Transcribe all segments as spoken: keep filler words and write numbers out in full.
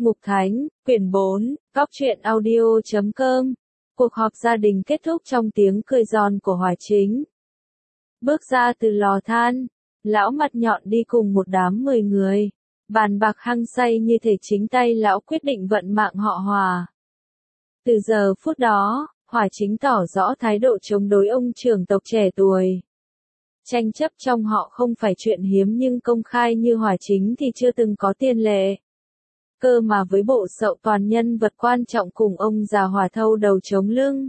Mục Thánh, quyển bốn, góc truyện audio chấm com. Cuộc họp gia đình kết thúc trong tiếng cười giòn của Hòa Chính. Bước ra từ lò than, lão mặt nhọn đi cùng một đám mười người. Bàn bạc hăng say như thể chính tay lão quyết định vận mạng họ Hòa. Từ giờ phút đó, Hòa Chính tỏ rõ thái độ chống đối ông trưởng tộc trẻ tuổi. Tranh chấp trong họ không phải chuyện hiếm nhưng công khai như Hòa Chính thì chưa từng có tiền lệ. Cơ mà với bộ sậu toàn nhân vật quan trọng cùng ông già Hòa thâu đầu chống lưng.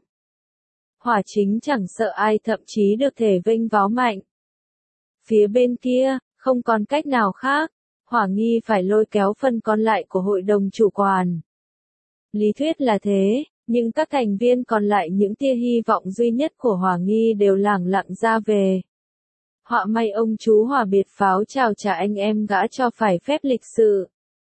Hòa Chính chẳng sợ ai, thậm chí được thể vênh váo mạnh. Phía bên kia, không còn cách nào khác, Hòa Nghi phải lôi kéo phần còn lại của hội đồng chủ quản. Lý thuyết là thế, nhưng các thành viên còn lại, những tia hy vọng duy nhất của Hòa Nghi đều lẳng lặng ra về. Họa may ông chú Hòa biệt pháo chào trả anh em gã cho phải phép lịch sự.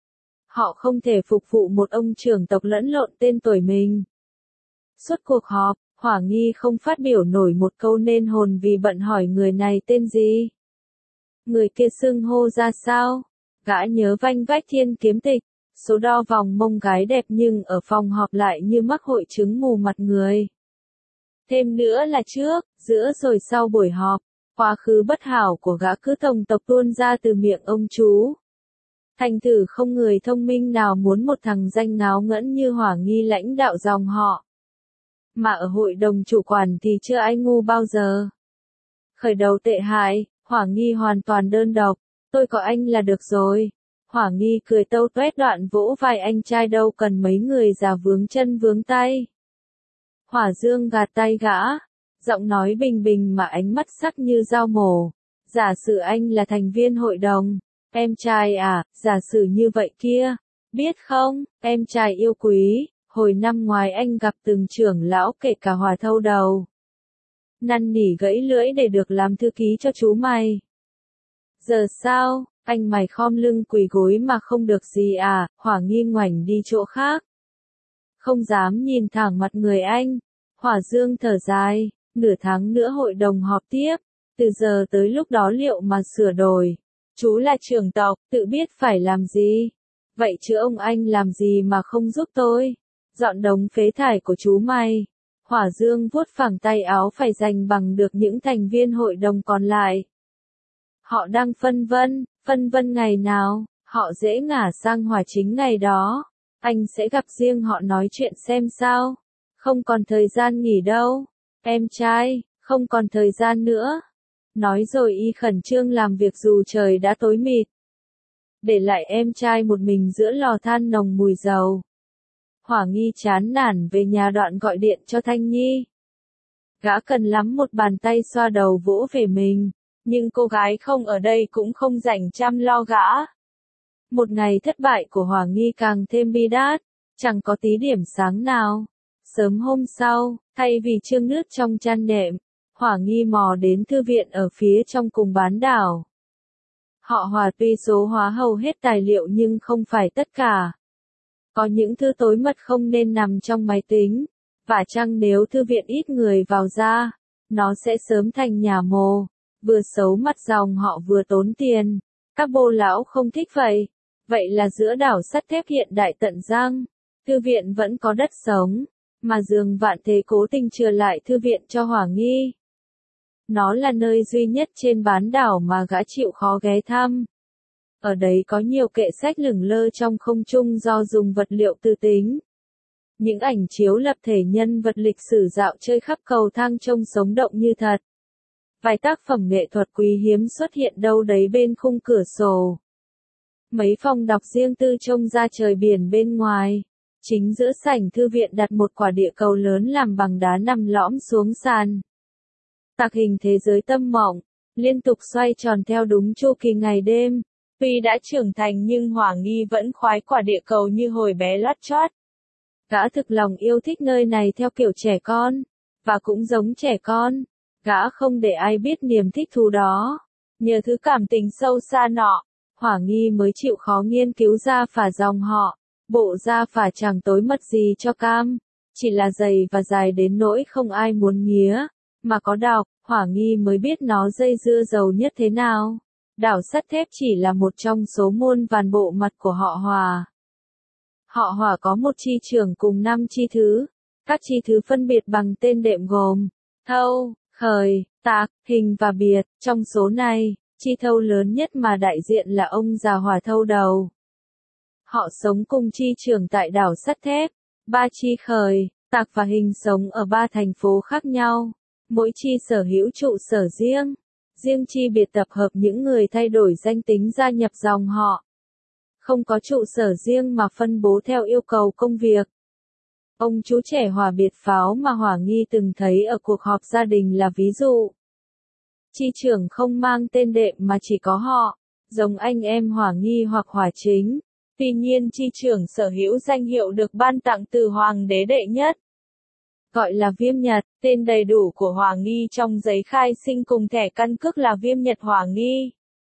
Họ không thể phục vụ một ông trưởng tộc lẫn lộn tên tuổi mình. Suốt cuộc họp, Hòa Nghi không phát biểu nổi một câu nên hồn vì bận hỏi người này tên gì. Người kia xưng hô ra sao? Gã nhớ vanh vách thiên kiếm tịch, số đo vòng mông gái đẹp nhưng ở phòng họp lại như mắc hội chứng mù mặt người. Thêm nữa là trước, giữa rồi sau buổi họp, quá khứ bất hảo của gã cứ tổng tộc tuôn ra từ miệng ông chú. Thành thử không người thông minh nào muốn một thằng danh ngáo ngẫn như Hòa Nghi lãnh đạo dòng họ. Mà ở hội đồng chủ quản thì chưa ai ngu bao giờ. Khởi đầu tệ hại, Hòa Nghi hoàn toàn đơn độc, tôi có anh là được rồi. Hòa Nghi cười tâu tuét đoạn vỗ vai anh trai, đâu cần mấy người già vướng chân vướng tay. Hòa Dương gạt tay gã, giọng nói bình bình mà ánh mắt sắc như dao mổ. Giả sử anh là thành viên hội đồng. Em trai à, giả sử như vậy kia, biết không, em trai yêu quý, hồi năm ngoái anh gặp từng trưởng lão kể cả Hòa thâu đầu. Năn nỉ gãy lưỡi để được làm thư ký cho chú mày. Giờ sao, anh mày khom lưng quỳ gối mà không được gì à? Hòa Nghi ngoảnh đi chỗ khác. Không dám nhìn thẳng mặt người anh. Hòa Dương thở dài, nửa tháng nữa hội đồng họp tiếp, từ giờ tới lúc đó liệu mà sửa đổi. Chú là trưởng tộc, tự biết phải làm gì. Vậy chứ ông anh làm gì mà không giúp tôi? Dọn đống phế thải của chú mày. Hỏa Dương vuốt phẳng tay áo phải dành bằng được những thành viên hội đồng còn lại. Họ đang phân vân, phân vân ngày nào, họ dễ ngả sang Hòa Chính ngày đó. Anh sẽ gặp riêng họ nói chuyện xem sao. Không còn thời gian nghỉ đâu. Em trai, không còn thời gian nữa. Nói rồi y khẩn trương làm việc dù trời đã tối mịt. Để lại em trai một mình giữa lò than nồng mùi dầu. Hòa Nghi chán nản về nhà đoạn gọi điện cho Thanh Nhi. Gã cần lắm một bàn tay xoa đầu vỗ về mình, nhưng cô gái không ở đây cũng không rảnh chăm lo gã. Một ngày thất bại của Hòa Nghi càng thêm bi đát, chẳng có tí điểm sáng nào. Sớm hôm sau, thay vì chương nước trong chăn nệm, Hòa Nghi mò đến thư viện ở phía trong cùng bán đảo. Họ Hòa tuy số hóa hầu hết tài liệu nhưng không phải tất cả. Có những thư tối mật không nên nằm trong máy tính, và chăng nếu thư viện ít người vào ra, nó sẽ sớm thành nhà mồ, vừa xấu mặt dòng họ vừa tốn tiền. Các bô lão không thích vậy. Vậy là giữa đảo sắt thép hiện đại tận răng, thư viện vẫn có đất sống, mà Dương Vạn Thế cố tình chừa lại thư viện cho Hòa Nghi. Nó là nơi duy nhất trên bán đảo mà gã chịu khó ghé thăm. Ở đấy có nhiều kệ sách lửng lơ trong không trung do dùng vật liệu tư tính. Những ảnh chiếu lập thể nhân vật lịch sử dạo chơi khắp cầu thang trông sống động như thật. Vài tác phẩm nghệ thuật quý hiếm xuất hiện đâu đấy bên khung cửa sổ. Mấy phòng đọc riêng tư trông ra trời biển bên ngoài. Chính giữa sảnh thư viện đặt một quả địa cầu lớn làm bằng đá nằm lõm xuống sàn. Tạc hình thế giới tâm mộng, liên tục xoay tròn theo đúng chu kỳ ngày đêm. Tuy đã trưởng thành nhưng Hòa Nghi vẫn khoái quả địa cầu như hồi bé lót chót. Gã thực lòng yêu thích nơi này theo kiểu trẻ con, và cũng giống trẻ con, gã không để ai biết niềm thích thú đó. Nhờ thứ cảm tình sâu xa nọ, Hòa Nghi mới chịu khó nghiên cứu ra phả dòng họ. Bộ da phả chẳng tối mật gì cho cam, chỉ là dày và dài đến nỗi không ai muốn nghía. Mà có đọc, Hòa Nghi mới biết nó dây dưa dầu nhất thế nào. Đảo sắt thép chỉ là một trong số muôn vàn bộ mặt của họ Hòa. Họ Hỏa có một chi trưởng cùng năm chi thứ. Các chi thứ phân biệt bằng tên đệm gồm Thâu, Khởi, Tạc, Hình và Biệt. Trong số này, chi Thâu lớn nhất mà đại diện là ông già Hỏa Thâu đầu. Họ sống cùng chi trưởng tại đảo sắt thép. Ba chi Khởi, Tạc và Hình sống ở ba thành phố khác nhau. Mỗi chi sở hữu trụ sở riêng. Riêng chi Biệt tập hợp những người thay đổi danh tính gia nhập dòng họ. Không có trụ sở riêng mà phân bố theo yêu cầu công việc. Ông chú trẻ Hỏa Biệt Pháo mà Hỏa Nghi từng thấy ở cuộc họp gia đình là ví dụ. Chi trưởng không mang tên đệm mà chỉ có họ, giống anh em Hỏa Nghi hoặc Hỏa Chính. Tuy nhiên chi trưởng sở hữu danh hiệu được ban tặng từ Hoàng đế đệ nhất. Gọi là Viêm Nhật, tên đầy đủ của Hỏa Nghi trong giấy khai sinh cùng thẻ căn cước là Viêm Nhật Hỏa Nghi.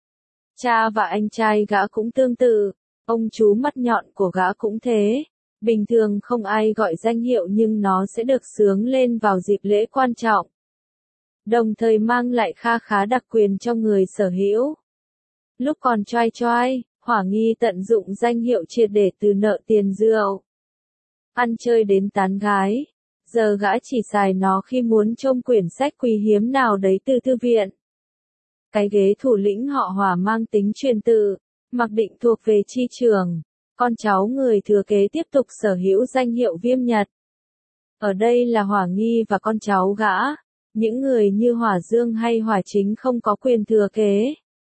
Cha và anh trai gã cũng tương tự, ông chú mắt nhọn của gã cũng thế. Bình thường không ai gọi danh hiệu nhưng nó sẽ được xướng lên vào dịp lễ quan trọng. Đồng thời mang lại kha khá đặc quyền cho người sở hữu. Lúc còn choai choai, Hỏa Nghi tận dụng danh hiệu triệt để từ nợ tiền rượu. Ăn chơi đến tán gái. Giờ gã chỉ xài nó khi muốn trông quyển sách quý hiếm nào đấy từ thư viện. Cái ghế thủ lĩnh họ Hỏa mang tính truyền tự, mặc định thuộc về chi trưởng. Con cháu người thừa kế tiếp tục sở hữu danh hiệu Viêm Nhật. Ở đây là Hỏa Nghi và con cháu gã. Những người như Hỏa Dương hay Hỏa Chính không có quyền thừa kế.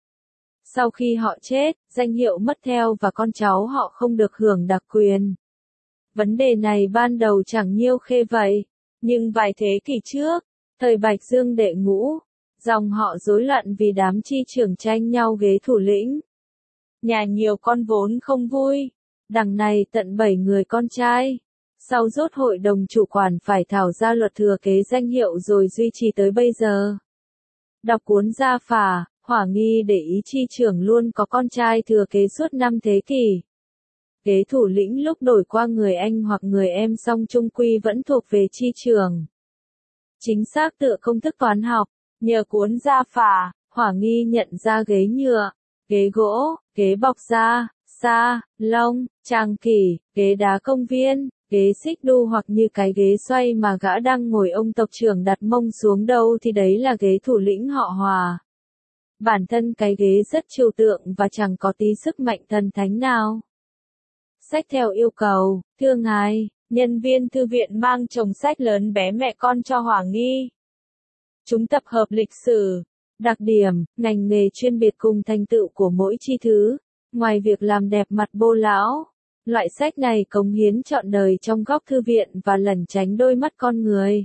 Sau khi họ chết, danh hiệu mất theo và con cháu họ không được hưởng đặc quyền. Vấn đề này ban đầu chẳng nhiêu khê vậy, nhưng vài thế kỷ trước, thời Bạch Dương đệ ngũ, dòng họ rối loạn vì đám chi trưởng tranh nhau ghế thủ lĩnh. Nhà nhiều con vốn không vui, đằng này tận bảy người con trai. Sau rốt hội đồng chủ quản phải thảo ra luật thừa kế danh hiệu rồi duy trì tới bây giờ. Đọc cuốn Gia Phả, Hỏa Nghi để ý chi trưởng luôn có con trai thừa kế suốt năm thế kỷ. Ghế thủ lĩnh lúc đổi qua người anh hoặc người em song chung quy vẫn thuộc về chi trưởng. Chính xác tựa công thức toán học, nhờ cuốn Gia Phả, Hỏa Nghi nhận ra ghế nhựa, ghế gỗ, ghế bọc da, sa, lông, tràng kỷ, ghế đá công viên, ghế xích đu hoặc như cái ghế xoay mà gã đang ngồi ông tộc trưởng đặt mông xuống đâu thì đấy là ghế thủ lĩnh họ Hỏa. Bản thân cái ghế rất trừu tượng và chẳng có tí sức mạnh thần thánh nào. Sách theo yêu cầu, thưa ngài, nhân viên thư viện mang chồng sách lớn bé mẹ con cho Hỏa Nghi. Chúng tập hợp lịch sử, đặc điểm, ngành nghề chuyên biệt cùng thành tựu của mỗi chi thứ, ngoài việc làm đẹp mặt bô lão. Loại sách này cống hiến trọn đời trong góc thư viện và lẩn tránh đôi mắt con người.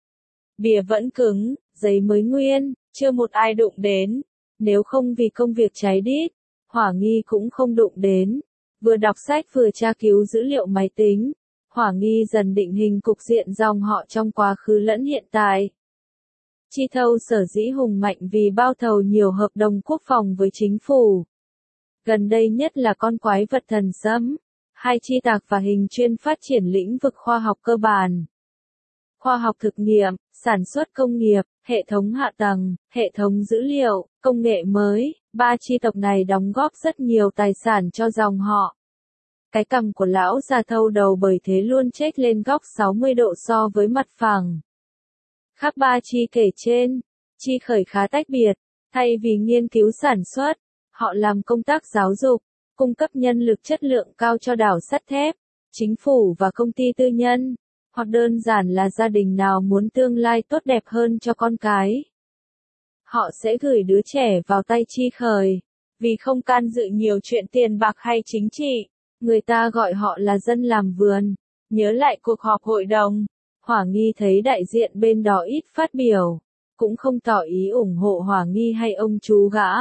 Bìa vẫn cứng, giấy mới nguyên, chưa một ai đụng đến. Nếu không vì công việc cháy đít, Hỏa Nghi cũng không đụng đến. Vừa đọc sách vừa tra cứu dữ liệu máy tính, Hỏa Nghi dần định hình cục diện dòng họ trong quá khứ lẫn hiện tại. Chi Thâu sở dĩ hùng mạnh vì bao thầu nhiều hợp đồng quốc phòng với chính phủ. Gần đây nhất là con quái vật thần sấm. Hai chi Tạc và Hình chuyên phát triển lĩnh vực khoa học cơ bản. Khoa học thực nghiệm, sản xuất công nghiệp, hệ thống hạ tầng, hệ thống dữ liệu, công nghệ mới, ba chi tộc này đóng góp rất nhiều tài sản cho dòng họ. Cái cằm của lão già Thâu đầu bởi thế luôn chếch lên góc sáu mươi độ so với mặt phẳng. Khác ba chi kể trên, chi Khởi khá tách biệt, thay vì nghiên cứu sản xuất, họ làm công tác giáo dục, cung cấp nhân lực chất lượng cao cho đảo sắt thép, chính phủ và công ty tư nhân, hoặc đơn giản là gia đình nào muốn tương lai tốt đẹp hơn cho con cái. Họ sẽ gửi đứa trẻ vào tay chi Khởi, vì không can dự nhiều chuyện tiền bạc hay chính trị, người ta gọi họ là dân làm vườn. Nhớ lại cuộc họp hội đồng, Hỏa Nghi thấy đại diện bên đó ít phát biểu, cũng không tỏ ý ủng hộ Hỏa Nghi hay ông chú gã.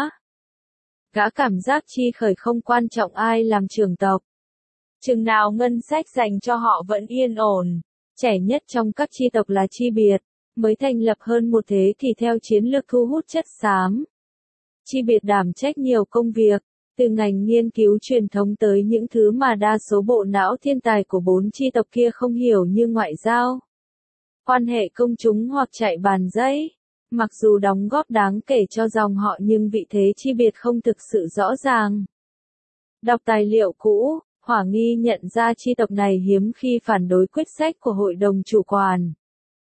Gã cảm giác chi Khởi không quan trọng ai làm trưởng tộc. Chừng nào ngân sách dành cho họ vẫn yên ổn, trẻ nhất trong các chi tộc là chi Biệt, mới thành lập hơn một thế kỷ theo chiến lược thu hút chất xám. Chi Biệt đảm trách nhiều công việc, từ ngành nghiên cứu truyền thống tới những thứ mà đa số bộ não thiên tài của bốn chi tộc kia không hiểu như ngoại giao, quan hệ công chúng hoặc chạy bàn giấy. Mặc dù đóng góp đáng kể cho dòng họ nhưng vị thế chi Biệt không thực sự rõ ràng. Đọc tài liệu cũ, Hỏa Nghi nhận ra chi tộc này hiếm khi phản đối quyết sách của hội đồng chủ quản.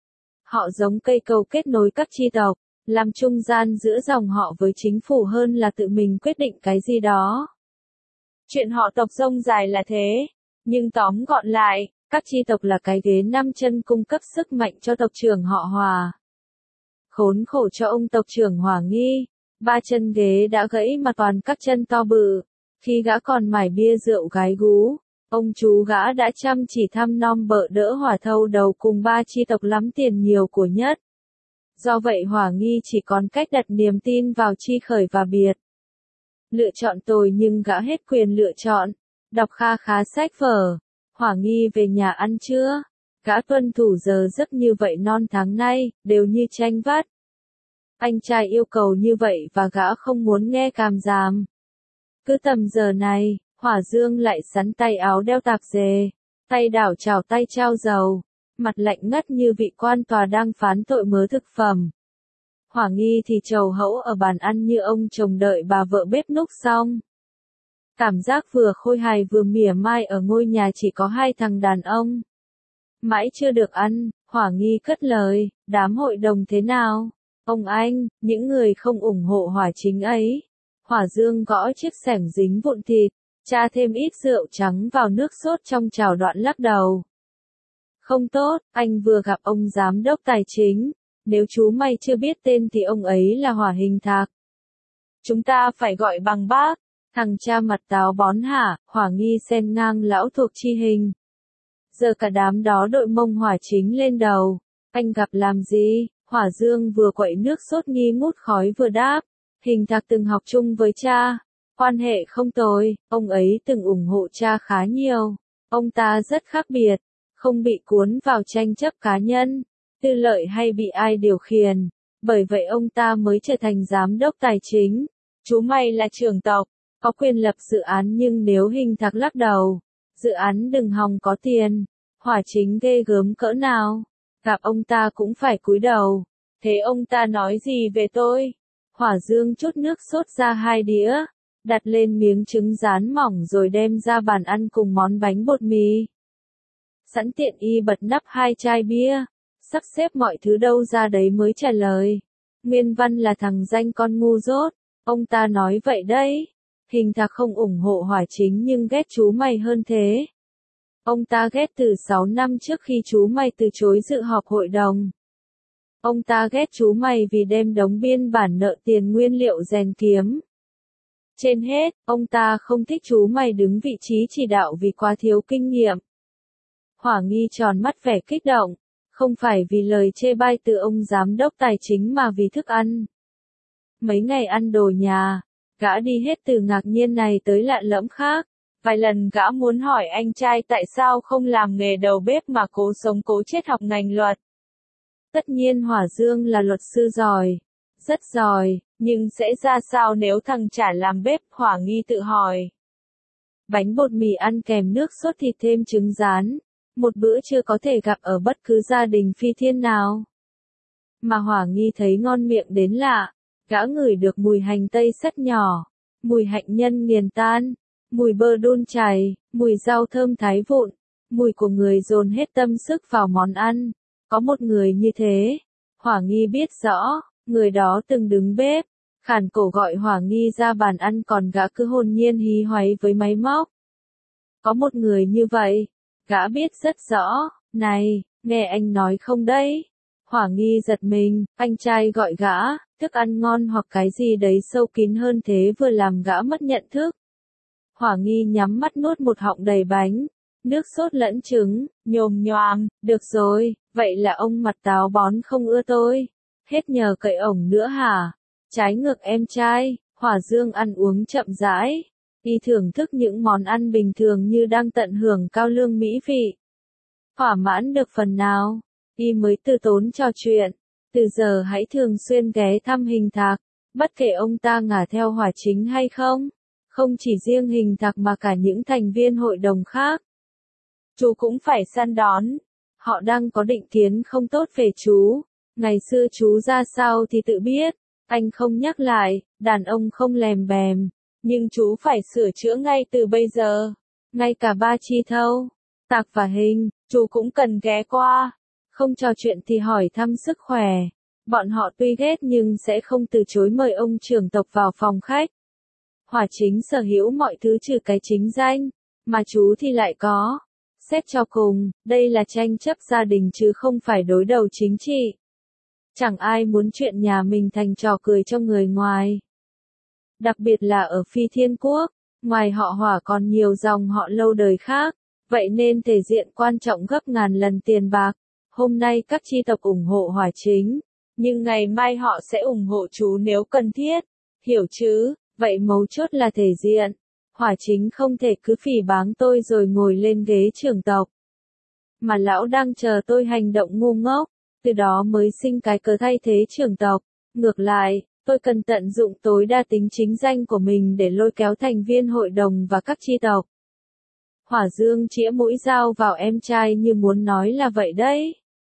Họ giống cây cầu kết nối các chi tộc, làm trung gian giữa dòng họ với chính phủ hơn là tự mình quyết định cái gì đó. Chuyện họ tộc rông dài là thế, nhưng tóm gọn lại, các chi tộc là cái ghế năm chân cung cấp sức mạnh cho tộc trưởng họ Hỏa. Khốn khổ cho ông tộc trưởng Hỏa Nghi, ba chân ghế đã gãy mà toàn các chân to bự. Khi gã còn mải bia rượu gái gú, ông chú gã đã chăm chỉ thăm nom bợ đỡ Hỏa thâu đầu cùng ba chi tộc lắm tiền nhiều của nhất. Do vậy Hỏa Nghi chỉ còn cách đặt niềm tin vào Chi Khởi và Biệt. Lựa chọn tồi nhưng gã hết quyền lựa chọn, đọc kha khá sách vở. Hỏa Nghi về nhà ăn trưa, gã tuân thủ giờ giấc như vậy non tháng nay, đều như tranh vắt. Anh trai yêu cầu như vậy và gã không muốn nghe càm ràm. Cứ tầm giờ này, Hỏa Dương lại sắn tay áo đeo tạp dề, tay đảo chảo tay trao dầu, mặt lạnh ngắt như vị quan tòa đang phán tội mớ thực phẩm. Hỏa Nghi thì trầu hẫu ở bàn ăn như ông chồng đợi bà vợ bếp núc xong. Cảm giác vừa khôi hài vừa mỉa mai ở ngôi nhà chỉ có hai thằng đàn ông. Mãi chưa được ăn, Hỏa Nghi cất lời, đám hội đồng thế nào? Ông anh, những người không ủng hộ Hỏa Chính ấy. Hỏa Dương gõ chiếc xẻng dính vụn thịt, tra thêm ít rượu trắng vào nước sốt trong chảo đoạn lắc đầu. Không tốt, anh vừa gặp ông giám đốc tài chính, nếu chú mày chưa biết tên thì ông ấy là Hỏa Hình Thạc. Chúng ta phải gọi bằng bác, thằng cha mặt táo bón hả, Hỏa Nghi xen ngang lão thuộc Chi Hình. Giờ cả đám đó đội mông Hỏa Chính lên đầu, anh gặp làm gì? Hỏa Dương vừa quậy nước sốt nghi ngút khói vừa đáp, Hình Thạc từng học chung với cha, quan hệ không tồi, ông ấy từng ủng hộ cha khá nhiều, ông ta rất khác biệt, không bị cuốn vào tranh chấp cá nhân, tư lợi hay bị ai điều khiển, bởi vậy ông ta mới trở thành giám đốc tài chính. Chú mày là trưởng tộc, có quyền lập dự án nhưng nếu Hình Thạc lắc đầu, dự án đừng hòng có tiền. Hỏa Chính ghê gớm cỡ nào, gặp ông ta cũng phải cúi đầu. Thế ông ta nói gì về tôi? Hỏa Dương chút nước sốt ra hai đĩa, đặt lên miếng trứng rán mỏng rồi đem ra bàn ăn cùng món bánh bột mì. Sẵn tiện y bật nắp hai chai bia, sắp xếp mọi thứ đâu ra đấy mới trả lời. Nguyên văn là thằng danh con ngu dốt, ông ta nói vậy đấy. Hình Thạc không ủng hộ Hỏa Chính nhưng ghét chú mày hơn thế. Ông ta ghét từ sáu năm trước khi chú mày từ chối dự họp hội đồng. Ông ta ghét chú mày vì đem đống biên bản nợ tiền nguyên liệu rèn kiếm. Trên hết, ông ta không thích chú mày đứng vị trí chỉ đạo vì quá thiếu kinh nghiệm. Hỏa Nghi tròn mắt vẻ kích động, không phải vì lời chê bai từ ông giám đốc tài chính mà vì thức ăn. Mấy ngày ăn đồ nhà, gã đi hết từ ngạc nhiên này tới lạ lẫm khác. Vài lần gã muốn hỏi anh trai tại sao không làm nghề đầu bếp mà cố sống cố chết học ngành luật. Tất nhiên Hỏa Dương là luật sư giỏi, rất giỏi, nhưng sẽ ra sao nếu thằng chả làm bếp? Hỏa Nghi tự hỏi. Bánh bột mì ăn kèm nước sốt thịt thêm trứng rán, một bữa chưa có thể gặp ở bất cứ gia đình phi thiên nào. Mà Hỏa Nghi thấy ngon miệng đến lạ, gã ngửi được mùi hành tây sắt nhỏ, mùi hạnh nhân nghiền tan, mùi bơ đun chảy, mùi rau thơm thái vụn, mùi của người dồn hết tâm sức vào món ăn. Có một người như thế, Hỏa Nghi biết rõ, người đó từng đứng bếp, khản cổ gọi Hỏa Nghi ra bàn ăn còn gã cứ hồn nhiên hí hoáy với máy móc. Có một người như vậy, gã biết rất rõ, này, nghe anh nói không đấy. Hỏa Nghi giật mình, anh trai gọi gã, thức ăn ngon hoặc cái gì đấy sâu kín hơn thế vừa làm gã mất nhận thức. Hỏa Nghi nhắm mắt nuốt một họng đầy bánh, nước sốt lẫn trứng, nhồm nhoàm, được rồi, vậy là ông mặt táo bón không ưa tôi. Hết nhờ cậy ổng nữa hả? Trái ngược em trai, Hỏa Dương ăn uống chậm rãi, y thưởng thức những món ăn bình thường như đang tận hưởng cao lương mỹ vị. Thỏa mãn được phần nào, y mới từ tốn trò chuyện. Từ giờ hãy thường xuyên ghé thăm Hình Thạc, bất kể ông ta ngả theo Hỏa Chính hay không. Không chỉ riêng Hình Thạc mà cả những thành viên hội đồng khác. Chú cũng phải săn đón. Họ đang có định kiến không tốt về chú. Ngày xưa chú ra sao thì tự biết. Anh không nhắc lại, đàn ông không lèm bèm. Nhưng chú phải sửa chữa ngay từ bây giờ. ngay cả ba chi thâu, Tạc và Hình, chú cũng cần ghé qua. Không trò chuyện thì hỏi thăm sức khỏe. Bọn họ tuy ghét nhưng sẽ không từ chối mời ông trưởng tộc vào phòng khách. Hỏa Chính sở hữu mọi thứ trừ cái chính danh, mà chú thì lại có. Xét cho cùng, đây là tranh chấp gia đình chứ không phải đối đầu chính trị. Chẳng ai muốn chuyện nhà mình thành trò cười cho người ngoài. Đặc biệt là ở Phi Thiên Quốc, ngoài họ Hỏa còn nhiều dòng họ lâu đời khác, vậy nên thể diện quan trọng gấp ngàn lần tiền bạc. Hôm nay các chi tộc ủng hộ Hỏa Chính, nhưng ngày mai họ sẽ ủng hộ chú nếu cần thiết. Hiểu chứ, vậy mấu chốt là thể diện. Hỏa Chính không thể cứ phỉ báng tôi rồi ngồi lên ghế trưởng tộc. Mà lão đang chờ tôi hành động ngu ngốc, từ đó mới sinh cái cớ thay thế trưởng tộc. Ngược lại, tôi cần tận dụng tối đa tính chính danh của mình để lôi kéo thành viên hội đồng và các chi tộc. Hỏa Dương chĩa mũi dao vào em trai như muốn nói là vậy đấy.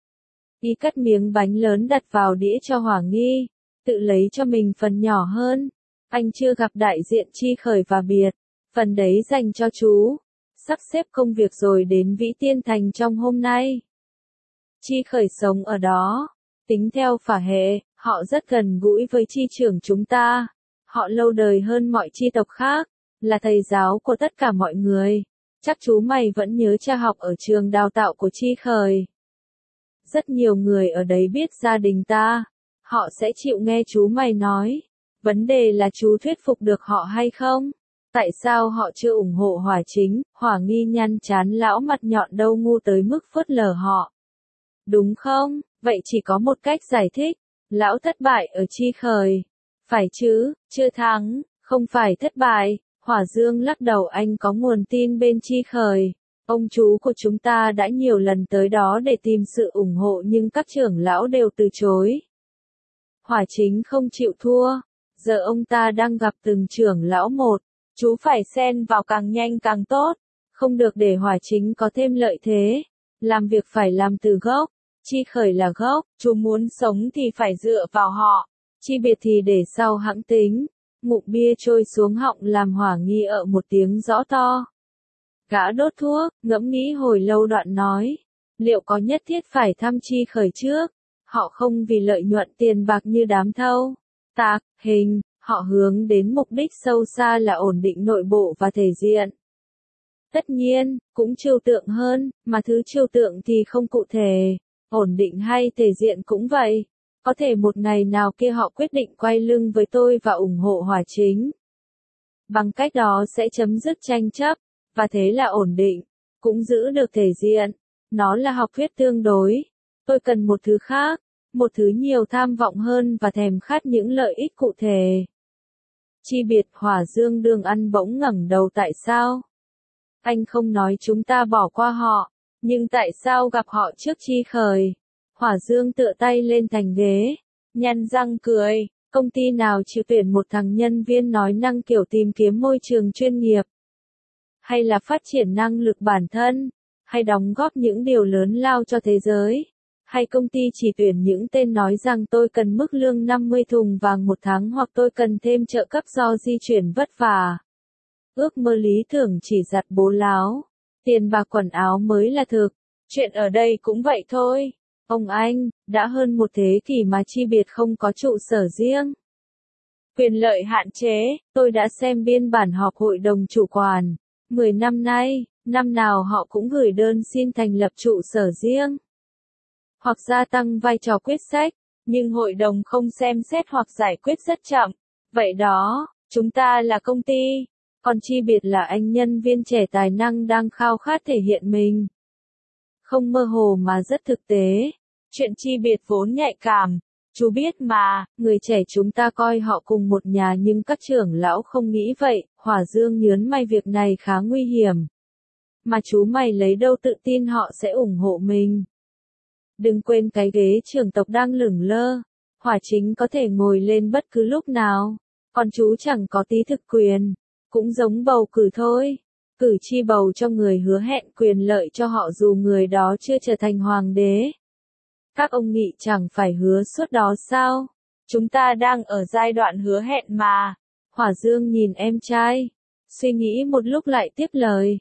Y cắt miếng bánh lớn đặt vào đĩa cho Hỏa Nghi, tự lấy cho mình phần nhỏ hơn. Anh chưa gặp đại diện Chi Khởi và Biệt, phần đấy dành cho chú. Sắp xếp công việc rồi đến Vĩ Tiên Thành trong hôm nay. Chi Khởi sống ở đó, tính theo phả hệ, họ rất gần gũi với chi trưởng chúng ta. Họ lâu đời hơn mọi chi tộc khác, là thầy giáo của tất cả mọi người. Chắc chú mày vẫn nhớ cha học ở trường đào tạo của Chi Khởi. Rất nhiều người ở đấy biết gia đình ta, họ sẽ chịu nghe chú mày nói. Vấn đề là chú thuyết phục được họ hay không? Tại sao họ chưa ủng hộ Hỏa Chính? Hỏa Nghi nhăn chán lão mặt nhọn đâu ngu tới mức phớt lờ họ. Đúng không? Vậy chỉ có một cách giải thích. Lão thất bại ở Chi Khởi. Phải chứ, chưa thắng, không phải thất bại. Hỏa Dương lắc đầu, anh có nguồn tin bên Chi Khởi. Ông chú của chúng ta đã nhiều lần tới đó để tìm sự ủng hộ nhưng các trưởng lão đều từ chối. Hỏa Chính không chịu thua. Giờ ông ta đang gặp từng trưởng lão một. Chú phải xen vào càng nhanh càng tốt. Không được để Hỏa Chính có thêm lợi thế. Làm việc phải làm từ gốc. Chi Khởi là gốc. Chú muốn sống thì phải dựa vào họ. Chi Biệt thì để sau hãng tính. Ngụm bia trôi xuống họng làm Hỏa Nghi ợ một tiếng rõ to. Gã đốt thuốc, ngẫm nghĩ hồi lâu đoạn nói. Liệu có nhất thiết phải thăm Chi Khởi trước? Họ không vì lợi nhuận tiền bạc như đám thâu, Tạc, Hình, họ hướng đến mục đích sâu xa là ổn định nội bộ và thể diện. Tất nhiên, cũng trừu tượng hơn, mà thứ trừu tượng thì không cụ thể, ổn định hay thể diện cũng vậy. Có thể một ngày nào kia họ quyết định quay lưng với tôi và ủng hộ Hỏa Chính. Bằng cách đó sẽ chấm dứt tranh chấp, và thế là ổn định, cũng giữ được thể diện. Nó là học thuyết tương đối. Tôi cần một thứ khác, một thứ nhiều tham vọng hơn và thèm khát những lợi ích cụ thể. Chi Biệt, Hỏa Dương Đường ăn bỗng ngẩng đầu, tại sao? Anh không nói chúng ta bỏ qua họ, nhưng tại sao gặp họ trước Chi Khởi? Hỏa Dương tựa tay lên thành ghế, nhăn răng cười, công ty nào chịu tuyển một thằng nhân viên nói năng kiểu tìm kiếm môi trường chuyên nghiệp? Hay là phát triển năng lực bản thân? Hay đóng góp những điều lớn lao cho thế giới? Hay công ty chỉ tuyển những tên nói rằng tôi cần mức lương năm mươi thùng vàng một tháng hoặc tôi cần thêm trợ cấp do di chuyển vất vả? Ước mơ lý tưởng chỉ giặt bố láo. Tiền bạc quần áo mới là thực. Chuyện ở đây cũng vậy thôi. Ông anh, đã hơn một thế kỷ mà Chi Biệt không có trụ sở riêng. Quyền lợi hạn chế, tôi đã xem biên bản họp hội đồng chủ quản. Mười năm nay, năm nào họ cũng gửi đơn xin thành lập trụ sở riêng. Hoặc gia tăng vai trò quyết sách, nhưng hội đồng không xem xét hoặc giải quyết rất chậm. Vậy đó, chúng ta là công ty, còn Chi Biệt là anh nhân viên trẻ tài năng đang khao khát thể hiện mình. Không mơ hồ mà rất thực tế. Chuyện Chi Biệt vốn nhạy cảm. Chú biết mà, người trẻ chúng ta coi họ cùng một nhà nhưng các trưởng lão không nghĩ vậy. Hỏa Dương nhớn mày, việc này khá nguy hiểm. Mà chú mày lấy đâu tự tin họ sẽ ủng hộ mình? Đừng quên cái ghế trưởng tộc đang lửng lơ. Hỏa Chính có thể ngồi lên bất cứ lúc nào. Còn chú chẳng có tí thực quyền. Cũng giống bầu cử thôi. Cử tri bầu cho người hứa hẹn quyền lợi cho họ dù người đó chưa trở thành hoàng đế. Các ông nghĩ chẳng phải hứa suốt đó sao? Chúng ta đang ở giai đoạn hứa hẹn mà. Hỏa Dương nhìn em trai. Suy nghĩ một lúc lại tiếp lời.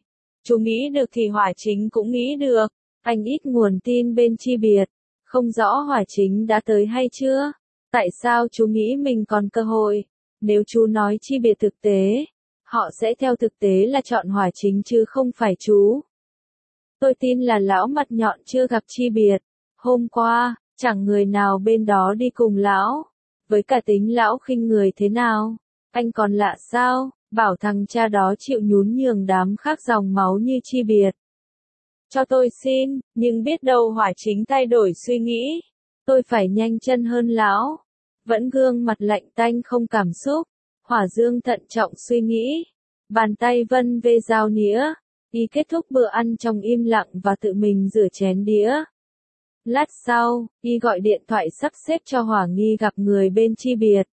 Chú nghĩ được thì Hỏa Chính cũng nghĩ được. Anh ít nguồn tin bên Chi Biệt. Không rõ Hỏa Chính đã tới hay chưa? Tại sao chú nghĩ mình còn cơ hội? Nếu chú nói Chi Biệt thực tế, họ sẽ theo thực tế là chọn Hỏa Chính chứ không phải chú. Tôi tin là lão mặt nhọn chưa gặp Chi Biệt. Hôm qua, chẳng người nào bên đó đi cùng lão. Với cả tính lão khinh người thế nào? Anh còn lạ sao? Bảo thằng cha đó chịu nhún nhường đám khác dòng máu như Chi Biệt. Cho tôi xin, nhưng biết đâu Hỏa Chính thay đổi suy nghĩ. Tôi phải nhanh chân hơn lão. Vẫn gương mặt lạnh tanh không cảm xúc. Hỏa Dương thận trọng suy nghĩ. Bàn tay vân vê dao nĩa. Y kết thúc bữa ăn trong im lặng và tự mình rửa chén đĩa. Lát sau, Y gọi điện thoại sắp xếp cho Hỏa Nghi gặp người bên Chi Biệt.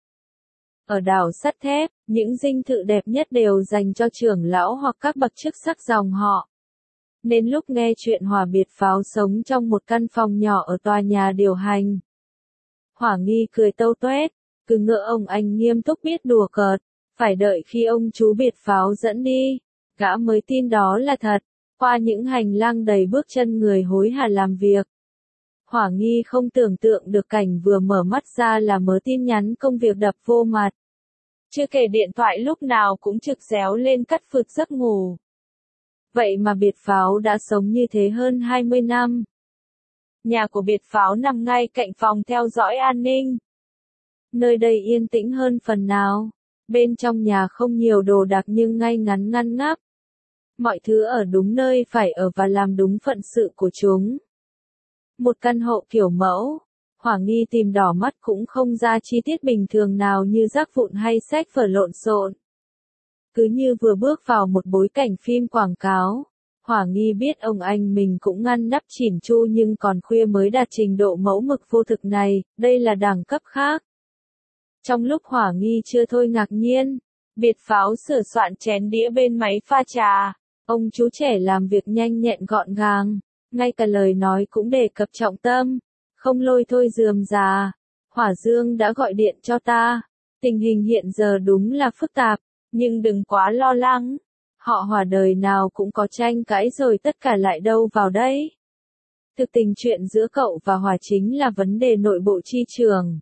Ở đảo sắt thép, những dinh thự đẹp nhất đều dành cho trưởng lão hoặc các bậc chức sắc dòng họ. Nên lúc nghe chuyện Hỏa Biệt Pháo sống trong một căn phòng nhỏ ở tòa nhà điều hành, Hỏa Nghi cười tâu tuét, cứ ngỡ ông anh nghiêm túc biết đùa cợt, phải đợi khi ông chú Biệt Pháo dẫn đi, gã mới tin đó là thật. Qua những hành lang đầy bước chân người hối hả làm việc, Hỏa Nghi không tưởng tượng được cảnh vừa mở mắt ra là mớ tin nhắn công việc đập vô mặt. Chưa kể điện thoại lúc nào cũng trực réo lên cắt phượt giấc ngủ. Vậy mà Biệt Pháo đã sống như thế hơn hai mươi năm. Nhà của Biệt Pháo nằm ngay cạnh phòng theo dõi an ninh. Nơi đây yên tĩnh hơn phần nào. Bên trong nhà không nhiều đồ đạc nhưng ngay ngắn ngăn nắp. Mọi thứ ở đúng nơi phải ở và làm đúng phận sự của chúng. Một căn hộ kiểu mẫu. Hỏa Nghi tìm đỏ mắt cũng không ra chi tiết bình thường nào như rác vụn hay sách vở lộn xộn. Cứ như vừa bước vào một bối cảnh phim quảng cáo. Hỏa Nghi biết ông anh mình cũng ngăn nắp chỉn chu nhưng còn khuya mới đạt trình độ mẫu mực vô thực này, đây là đẳng cấp khác. Trong lúc Hỏa Nghi chưa thôi ngạc nhiên, Biệt Pháo sửa soạn chén đĩa bên máy pha trà. Ông chú trẻ làm việc nhanh nhẹn gọn gàng, ngay cả lời nói cũng đề cập trọng tâm, không lôi thôi rườm rà. Hỏa Dương đã gọi điện cho ta. Tình hình hiện giờ đúng là phức tạp, nhưng đừng quá lo lắng. Họ Hỏa đời nào cũng có tranh cãi rồi tất cả lại đâu vào đây. Thực tình chuyện giữa cậu và Hỏa chính là vấn đề nội bộ chi trường.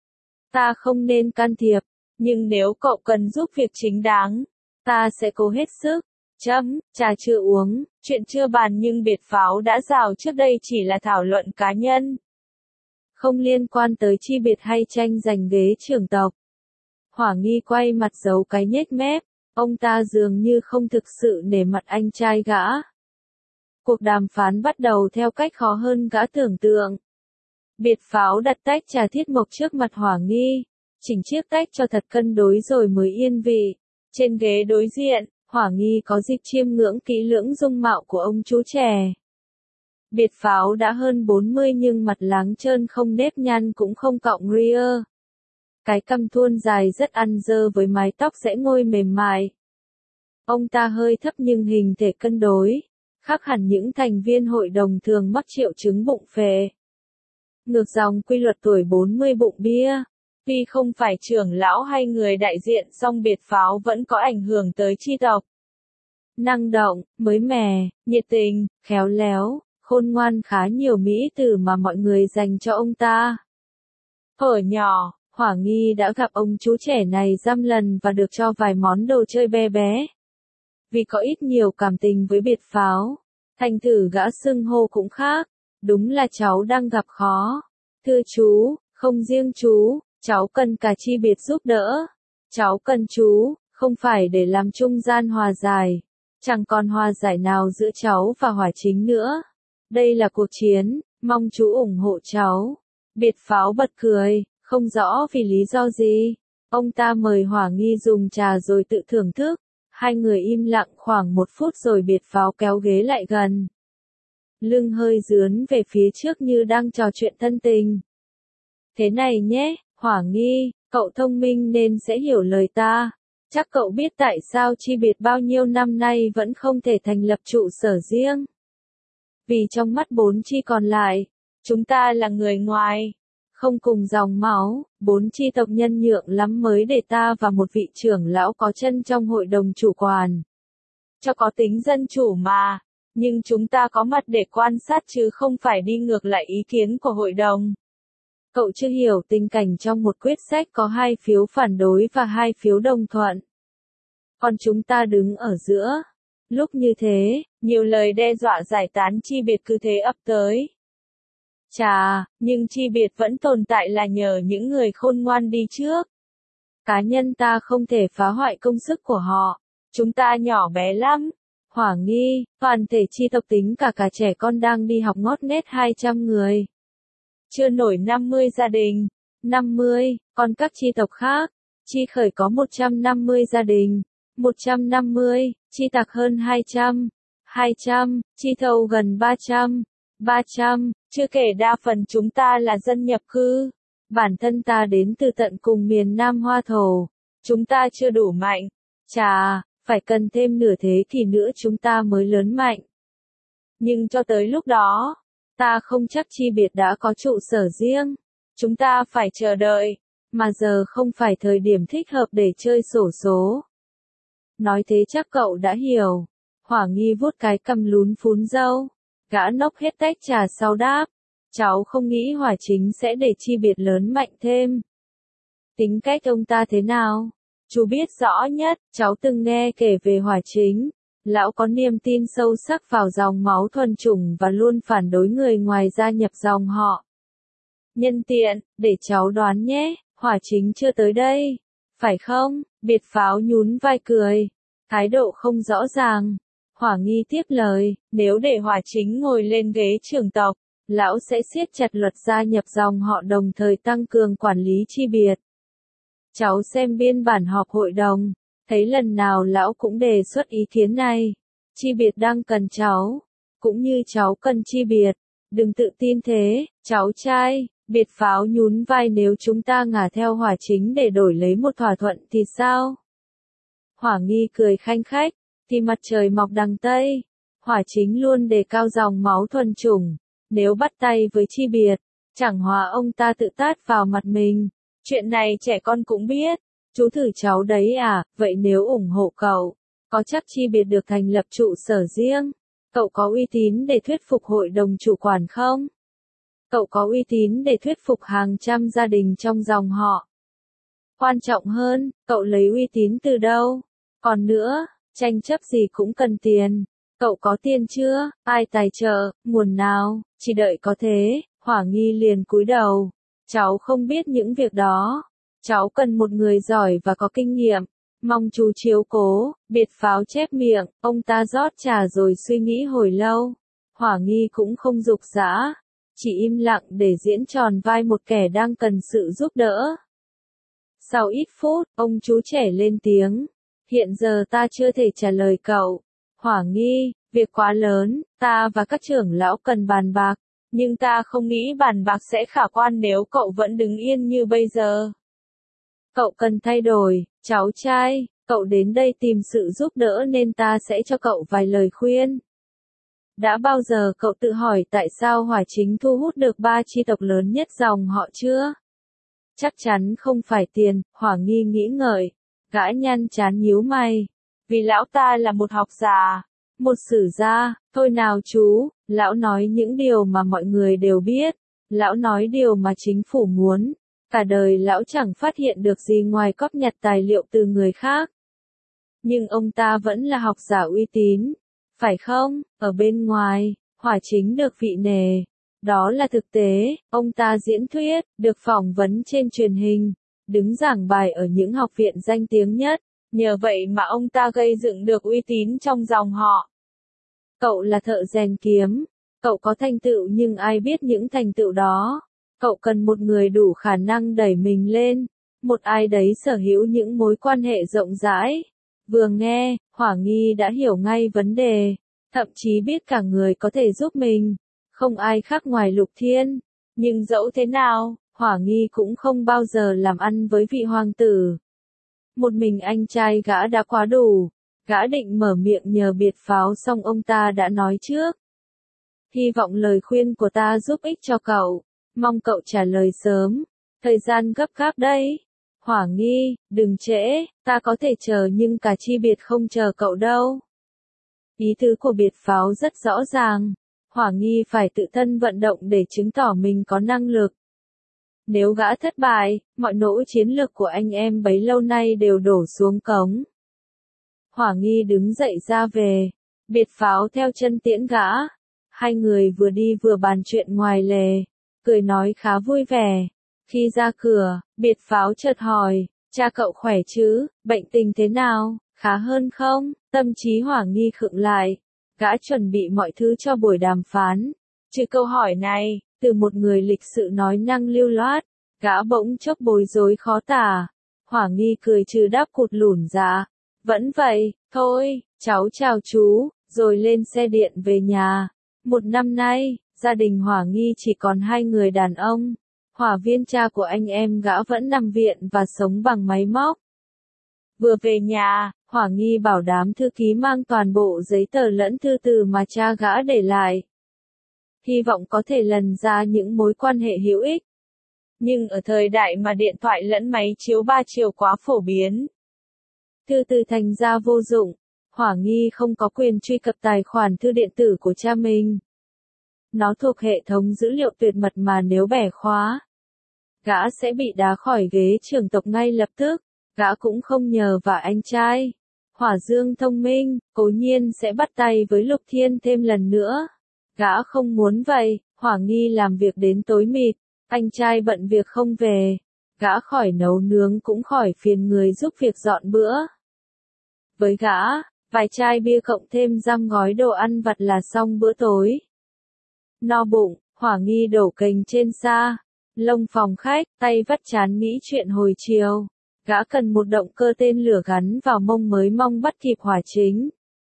Ta không nên can thiệp, nhưng nếu cậu cần giúp việc chính đáng, ta sẽ cố hết sức. Chấm, trà chưa uống, chuyện chưa bàn nhưng Biệt Pháo đã rào trước đây chỉ là thảo luận cá nhân. Không liên quan tới Chi Biệt hay tranh giành ghế trưởng tộc. Hỏa Nghi quay mặt giấu cái nhếch mép, ông ta dường như không thực sự nể mặt anh trai gã. Cuộc đàm phán bắt đầu theo cách khó hơn gã tưởng tượng. Biệt Pháo đặt tách trà thiết mộc trước mặt Hỏa Nghi, chỉnh chiếc tách cho thật cân đối rồi mới yên vị. Trên ghế đối diện, Hỏa Nghi có dịp chiêm ngưỡng kỹ lưỡng dung mạo của ông chú trẻ. Biệt Pháo đã hơn bốn mươi nhưng mặt láng trơn không nếp nhăn cũng không cọng ria. Cái cằm thuôn dài rất ăn dơ với mái tóc rẽ ngôi mềm mại. Ông ta hơi thấp nhưng hình thể cân đối, khác hẳn những thành viên hội đồng thường mắc triệu chứng bụng phệ. Ngược dòng quy luật tuổi bốn mươi bụng bia. Tuy không phải trưởng lão hay người đại diện song Biệt Pháo vẫn có ảnh hưởng tới chi tộc. Năng động, mới mẻ, nhiệt tình, khéo léo, khôn ngoan khá nhiều mỹ từ mà mọi người dành cho ông ta. Thuở nhỏ, Hỏa Nghi đã gặp ông chú trẻ này dăm lần và được cho vài món đồ chơi bé bé. Vì có ít nhiều cảm tình với Biệt Pháo, thành thử gã xưng hô cũng khác. Đúng là cháu đang gặp khó. Thưa chú, không riêng chú, cháu cần cả Chi Biệt giúp đỡ. Cháu cần chú, không phải để làm trung gian hòa giải. Chẳng còn hòa giải nào giữa cháu và Hỏa chính nữa. Đây là cuộc chiến, mong chú ủng hộ cháu. Biệt Pháo bật cười, không rõ vì lý do gì. Ông ta mời Hỏa Nghi dùng trà rồi tự thưởng thức. Hai người im lặng khoảng một phút rồi Biệt Pháo kéo ghế lại gần. Lưng hơi dướn về phía trước như đang trò chuyện thân tình. Thế này nhé, Hỏa Nghi, cậu thông minh nên sẽ hiểu lời ta. Chắc cậu biết tại sao Chi Biệt bao nhiêu năm nay vẫn không thể thành lập trụ sở riêng. Vì trong mắt bốn chi còn lại, chúng ta là người ngoài, không cùng dòng máu, bốn chi tộc nhân nhượng lắm mới để ta và một vị trưởng lão có chân trong hội đồng chủ quản. cho có tính dân chủ mà. Nhưng chúng ta có mặt để quan sát chứ không phải đi ngược lại ý kiến của hội đồng. Cậu chưa hiểu tình cảnh trong một quyết sách có hai phiếu phản đối và hai phiếu đồng thuận. Còn chúng ta đứng ở giữa. Lúc như thế, nhiều lời đe dọa giải tán chi biệt cứ thế ập tới. Chà, nhưng chi biệt vẫn tồn tại là nhờ những người khôn ngoan đi trước. Cá nhân ta không thể phá hoại công sức của họ. Chúng ta nhỏ bé lắm. Hỏa nghi, toàn thể chi tộc tính cả cả trẻ con đang đi học ngót nghét hai trăm người. Chưa nổi năm mươi gia đình. năm mươi, còn các chi tộc khác. Chi khởi có một trăm năm mươi gia đình. một trăm năm mươi, chi tặc hơn hai trăm. hai trăm, chi thâu gần ba trăm. ba trăm, chưa kể đa phần chúng ta là dân nhập cư. Bản thân ta đến từ tận cùng miền Nam Hoa Thổ. Chúng ta chưa đủ mạnh. Chà, phải cần thêm nửa thế kỷ nữa chúng ta mới lớn mạnh. Nhưng cho tới lúc đó, ta không chắc chi biệt đã có trụ sở riêng. Chúng ta phải chờ đợi, mà giờ không phải thời điểm thích hợp để chơi xổ số. Nói thế chắc cậu đã hiểu. Hỏa nghi vuốt cái cằm lún phún râu. Gã nốc hết tách trà sau đáp. Cháu không nghĩ Hỏa Chính sẽ để chi biệt lớn mạnh thêm. Tính cách ông ta thế nào? Chú biết rõ nhất, cháu từng nghe kể về Hỏa Chính. Lão có niềm tin sâu sắc vào dòng máu thuần chủng và luôn phản đối người ngoài gia nhập dòng họ. Nhân tiện, để cháu đoán nhé, Hỏa Chính chưa tới đây. Phải không? Biệt pháo nhún vai cười. Thái độ không rõ ràng. Hỏa nghi tiếp lời, nếu để Hỏa Chính ngồi lên ghế trưởng tộc, lão sẽ siết chặt luật gia nhập dòng họ đồng thời tăng cường quản lý chi biệt. Cháu xem biên bản họp hội đồng, thấy lần nào lão cũng đề xuất ý kiến này. Chi biệt đang cần cháu, cũng như cháu cần chi biệt. Đừng tự tin thế, cháu trai. Biệt pháo nhún vai, nếu chúng ta ngả theo Hỏa Chính để đổi lấy một thỏa thuận thì sao? Hỏa nghi cười khanh khách, thì mặt trời mọc đằng Tây. Hỏa Chính luôn đề cao dòng máu thuần chủng. Nếu bắt tay với chi biệt, chẳng hòa ông ta tự tát vào mặt mình. Chuyện này trẻ con cũng biết. Chú thử cháu đấy à, vậy nếu ủng hộ cậu, có chắc chi biệt được thành lập trụ sở riêng? Cậu có uy tín để thuyết phục hội đồng chủ quản không? Cậu có uy tín để thuyết phục hàng trăm gia đình trong dòng họ? Quan trọng hơn, cậu lấy uy tín từ đâu? Còn nữa, tranh chấp gì cũng cần tiền. Cậu có tiền chưa? Ai tài trợ? Nguồn nào? Chỉ đợi có thế. Hỏa nghi liền cúi đầu. Cháu không biết những việc đó. Cháu cần một người giỏi và có kinh nghiệm. Mong chú chiếu cố. Biệt pháo chép miệng, ông ta rót trà rồi suy nghĩ hồi lâu. Hỏa nghi cũng không dục dã, chỉ im lặng để diễn tròn vai một kẻ đang cần sự giúp đỡ. Sau ít phút, ông chú trẻ lên tiếng. Hiện giờ ta chưa thể trả lời cậu. Hỏa nghi, việc quá lớn, ta và các trưởng lão cần bàn bạc. Nhưng ta không nghĩ bàn bạc sẽ khả quan nếu cậu vẫn đứng yên như bây giờ. Cậu cần thay đổi, cháu trai. Cậu đến đây tìm sự giúp đỡ nên ta sẽ cho cậu vài lời khuyên. Đã bao giờ cậu tự hỏi tại sao Hỏa Chính thu hút được ba chi tộc lớn nhất dòng họ chưa? Chắc chắn không phải tiền. Hỏa nghi nghĩ ngợi. Gã nhăn chán nhíu mày. Vì lão ta là một học giả, một sử gia. Thôi nào chú, lão nói những điều mà mọi người đều biết. Lão nói điều mà chính phủ muốn. Cả đời lão chẳng phát hiện được gì ngoài cóp nhặt tài liệu từ người khác. Nhưng ông ta vẫn là học giả uy tín. Phải không? Ở bên ngoài, Hỏa Chính được vị nể. Đó là thực tế. Ông ta diễn thuyết, được phỏng vấn trên truyền hình, đứng giảng bài ở những học viện danh tiếng nhất. Nhờ vậy mà ông ta gây dựng được uy tín trong dòng họ. Cậu là thợ rèn kiếm. Cậu có thành tựu nhưng ai biết những thành tựu đó. Cậu cần một người đủ khả năng đẩy mình lên. Một ai đấy sở hữu những mối quan hệ rộng rãi. Vừa nghe, Hỏa nghi đã hiểu ngay vấn đề. Thậm chí biết cả người có thể giúp mình. Không ai khác ngoài Lục Thiên. Nhưng dẫu thế nào, Hỏa nghi cũng không bao giờ làm ăn với vị hoàng tử. Một mình anh trai gã đã quá đủ. Gã định mở miệng nhờ biệt pháo xong ông ta đã nói trước. Hy vọng lời khuyên của ta giúp ích cho cậu. Mong cậu trả lời sớm. Thời gian gấp gáp đấy. Hỏa nghi, đừng trễ, ta có thể chờ nhưng cả chi biệt không chờ cậu đâu. Ý tứ của biệt pháo rất rõ ràng. Hỏa nghi phải tự thân vận động để chứng tỏ mình có năng lực. Nếu gã thất bại, mọi nỗ chiến lược của anh em bấy lâu nay đều đổ xuống cống. Hỏa nghi đứng dậy ra về. Biệt pháo theo chân tiễn gã. Hai người vừa đi vừa bàn chuyện ngoài lề. Cười nói khá vui vẻ. Khi ra cửa, biệt pháo chợt hỏi, cha cậu khỏe chứ, bệnh tình thế nào, khá hơn không? Tâm trí hỏa nghi khựng lại. Gã chuẩn bị mọi thứ cho buổi đàm phán. Trừ câu hỏi này, từ một người lịch sự nói năng lưu loát, gã bỗng chốc bối rối khó tả. Hỏa nghi cười trừ đáp cụt lủn dạ. Vẫn vậy, thôi, cháu chào chú, rồi lên xe điện về nhà. Một năm nay, gia đình Hỏa nghi chỉ còn hai người đàn ông. Hỏa viên cha của anh em gã vẫn nằm viện và sống bằng máy móc. Vừa về nhà, Hỏa nghi bảo đám thư ký mang toàn bộ giấy tờ lẫn thư từ mà cha gã để lại. Hy vọng có thể lần ra những mối quan hệ hữu ích. Nhưng ở thời đại mà điện thoại lẫn máy chiếu ba chiều quá phổ biến, thư từ thành ra vô dụng. Hỏa nghi không có quyền truy cập tài khoản thư điện tử của cha mình. Nó thuộc hệ thống dữ liệu tuyệt mật mà nếu bẻ khóa, gã sẽ bị đá khỏi ghế trưởng tộc ngay lập tức. Gã cũng không nhờ vào anh trai. Hỏa Dương thông minh, cố nhiên sẽ bắt tay với Lục Thiên thêm lần nữa. Gã không muốn vậy. Hỏa nghi làm việc đến tối mịt. Anh trai bận việc không về. Gã khỏi nấu nướng cũng khỏi phiền người giúp việc dọn bữa. Với gã, vài chai bia cộng thêm răm gói đồ ăn vặt là xong bữa tối. No bụng, Hỏa nghi đổ cành trên xa. Lông phòng khách, tay vắt chán nghĩ chuyện hồi chiều. Gã cần một động cơ tên lửa gắn vào mông mới mong bắt kịp Hỏa Chính.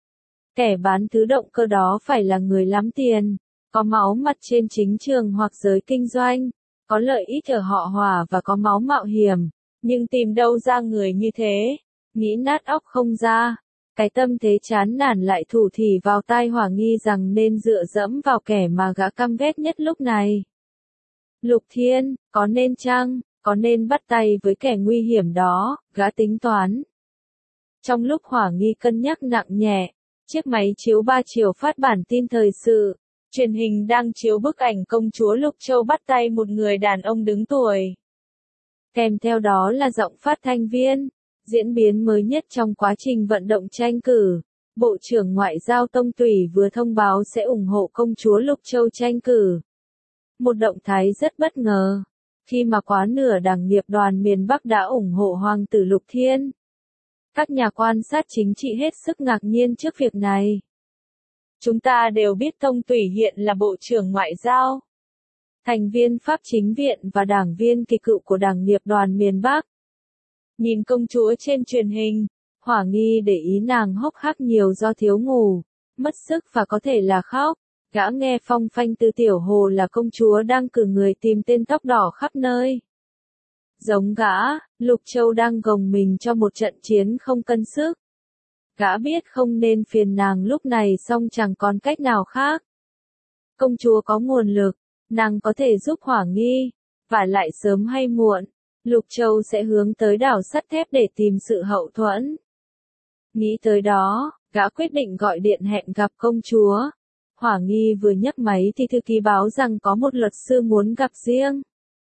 Kẻ bán thứ động cơ đó phải là người lắm tiền, có máu mặt trên chính trường hoặc giới kinh doanh, có lợi ích ở họ Hỏa và có máu mạo hiểm. Nhưng tìm đâu ra người như thế? Nghĩ nát óc không ra. Cái tâm thế chán nản lại thủ thỉ vào tai Hỏa nghi rằng nên dựa dẫm vào kẻ mà gã căm ghét nhất lúc này. Lục Thiên, có nên chăng? Có nên bắt tay với kẻ nguy hiểm đó, gã tính toán. Trong lúc Hỏa nghi cân nhắc nặng nhẹ, chiếc máy chiếu ba chiều phát bản tin thời sự, truyền hình đang chiếu bức ảnh công chúa Lục Châu bắt tay một người đàn ông đứng tuổi. Kèm theo đó là giọng phát thanh viên, diễn biến mới nhất trong quá trình vận động tranh cử. Bộ trưởng Ngoại giao Tông Tủy vừa thông báo sẽ ủng hộ công chúa Lục Châu tranh cử. Một động thái rất bất ngờ. Khi mà quá nửa đảng nghiệp đoàn miền Bắc đã ủng hộ Hoàng tử Lục Thiên. Các nhà quan sát chính trị hết sức ngạc nhiên trước việc này. Chúng ta đều biết Tông Tủy hiện là Bộ trưởng Ngoại giao, thành viên Pháp Chính Viện và đảng viên kỳ cựu của đảng nghiệp đoàn miền Bắc. Nhìn công chúa trên truyền hình, Hỏa nghi để ý nàng hốc hác nhiều do thiếu ngủ, mất sức và có thể là khóc. Gã nghe phong phanh từ tiểu hồ là công chúa đang cử người tìm tên tóc đỏ khắp nơi. Giống gã, Lục Châu đang gồng mình cho một trận chiến không cân sức. Gã biết không nên phiền nàng lúc này song chẳng còn cách nào khác. Công chúa có nguồn lực, nàng có thể giúp Hỏa nghi, và lại sớm hay muộn, Lục Châu sẽ hướng tới đảo sắt thép để tìm sự hậu thuẫn. Nghĩ tới đó, gã quyết định gọi điện hẹn gặp công chúa. Hỏa nghi vừa nhấc máy thì thư ký báo rằng có một luật sư muốn gặp riêng.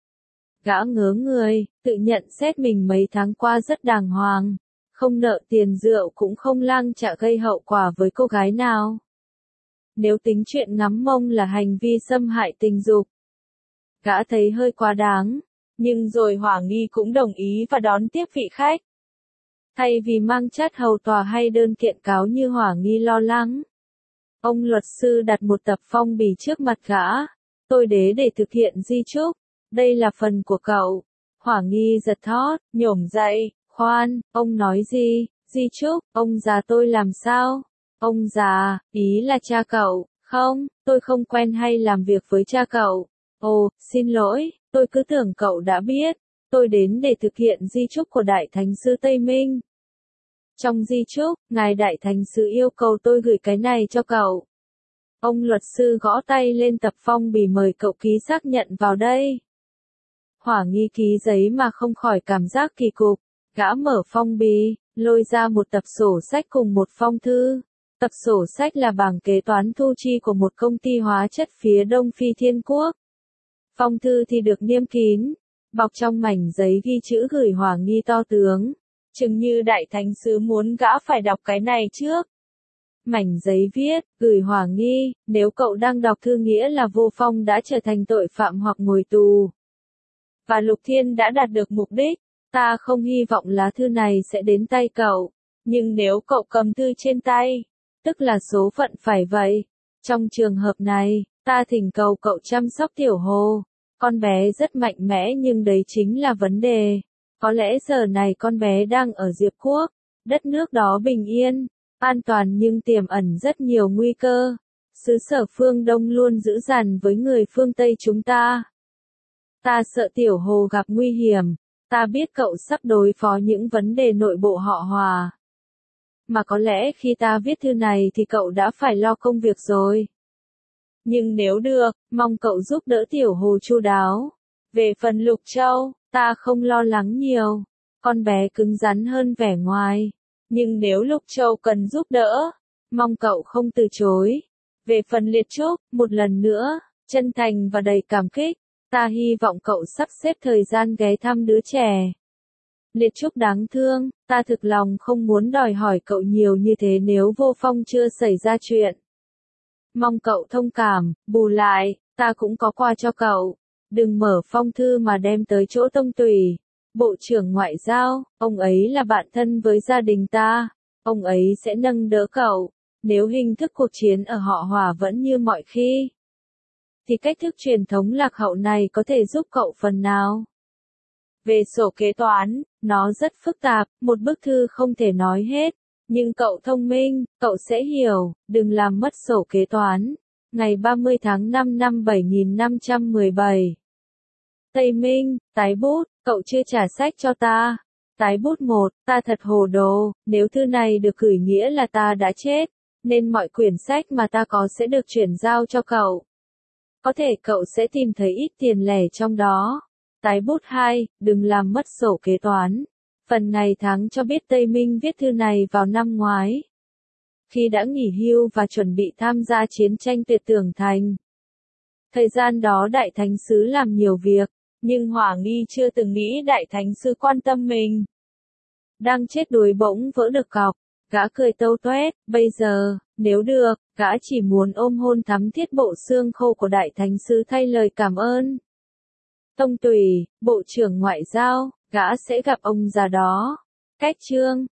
Gã ngớ người, tự nhận xét mình mấy tháng qua rất đàng hoàng, không nợ tiền rượu cũng không lang chạ gây hậu quả với cô gái nào. Nếu tính chuyện ngắm mông là hành vi xâm hại tình dục, gã thấy hơi quá đáng, nhưng rồi Hỏa nghi cũng đồng ý và đón tiếp vị khách. Thay vì mang chát hầu tòa hay đơn kiện cáo như Hỏa nghi lo lắng, ông luật sư đặt một tập phong bì trước mặt gã. Tôi đế để thực hiện di chúc. Đây là phần của cậu. Hỏa nghi giật thót, nhổm dậy. Khoan, ông nói gì? Di chúc, ông già tôi làm sao? Ông già, ý là cha cậu. Không, tôi không quen hay làm việc với cha cậu. Ồ, xin lỗi, tôi cứ tưởng cậu đã biết. Tôi đến để thực hiện di chúc của Đại Thánh Sư Tây Minh. Trong di chúc, Ngài Đại Thánh Sư yêu cầu tôi gửi cái này cho cậu. Ông luật sư gõ tay lên tập phong bì mời cậu ký xác nhận vào đây. Hỏa nghi ký giấy mà không khỏi cảm giác kỳ cục. Gã mở phong bì, lôi ra một tập sổ sách cùng một phong thư. Tập sổ sách là bảng kế toán thu chi của một công ty hóa chất phía Đông Phi Thiên Quốc. Phong thư thì được niêm kín, bọc trong mảnh giấy ghi chữ gửi Hòa Nghi to tướng, chừng như đại thánh sứ muốn gã phải đọc cái này trước. Mảnh giấy viết, gửi Hòa Nghi, nếu cậu đang đọc thư nghĩa là Vô Phong đã trở thành tội phạm hoặc ngồi tù. Và Lục Thiên đã đạt được mục đích, ta không hy vọng lá thư này sẽ đến tay cậu, nhưng nếu cậu cầm thư trên tay, tức là số phận phải vậy. Trong trường hợp này, ta thỉnh cầu cậu chăm sóc Tiểu Hồ. Con bé rất mạnh mẽ nhưng đấy chính là vấn đề. Có lẽ giờ này con bé đang ở Diệp Quốc, đất nước đó bình yên, an toàn nhưng tiềm ẩn rất nhiều nguy cơ. Xứ sở phương Đông luôn dữ dằn với người phương Tây chúng ta. Ta sợ Tiểu Hồ gặp nguy hiểm, ta biết cậu sắp đối phó những vấn đề nội bộ họ Hòa. Mà có lẽ khi ta viết thư này thì cậu đã phải lo công việc rồi. Nhưng nếu được, mong cậu giúp đỡ Tiểu Hồ chu đáo. Về phần Lục Châu, ta không lo lắng nhiều. Con bé cứng rắn hơn vẻ ngoài. Nhưng nếu Lục Châu cần giúp đỡ, mong cậu không từ chối. Về phần Liệt Trúc, một lần nữa, chân thành và đầy cảm kích, ta hy vọng cậu sắp xếp thời gian ghé thăm đứa trẻ. Liệt Trúc đáng thương, ta thực lòng không muốn đòi hỏi cậu nhiều như thế nếu Vô Phong chưa xảy ra chuyện. Mong cậu thông cảm, bù lại, ta cũng có quà cho cậu. Đừng mở phong thư mà đem tới chỗ Tông Tùy, Bộ trưởng Ngoại giao, ông ấy là bạn thân với gia đình ta, ông ấy sẽ nâng đỡ cậu. Nếu hình thức cuộc chiến ở họ Hòa vẫn như mọi khi, thì cách thức truyền thống lạc hậu này có thể giúp cậu phần nào. Về sổ kế toán, nó rất phức tạp, một bức thư không thể nói hết. Nhưng cậu thông minh, cậu sẽ hiểu, đừng làm mất sổ kế toán. Ngày ba mươi tháng năm năm bảy nghìn năm trăm mười bảy. Tây Minh, tái bút, cậu chưa trả sách cho ta. Tái bút một, ta thật hồ đồ, nếu thư này được gửi nghĩa là ta đã chết, nên mọi quyển sách mà ta có sẽ được chuyển giao cho cậu. Có thể cậu sẽ tìm thấy ít tiền lẻ trong đó. Tái bút hai, đừng làm mất sổ kế toán. Phần ngày tháng cho biết Tây Minh viết thư này vào năm ngoái, khi đã nghỉ hưu và chuẩn bị tham gia chiến tranh Tuyệt Tưởng Thành. Thời gian đó Đại Thánh Sứ làm nhiều việc, nhưng Hỏa Nghi chưa từng nghĩ Đại Thánh Sứ quan tâm mình. Đang chết đuối bỗng vỡ được cọc, gã cười tâu toét, bây giờ, nếu được, gã chỉ muốn ôm hôn thắm thiết bộ xương khô của Đại Thánh Sứ thay lời cảm ơn. Tông Tùy, Bộ trưởng Ngoại giao, gã sẽ gặp ông già đó. Cách chương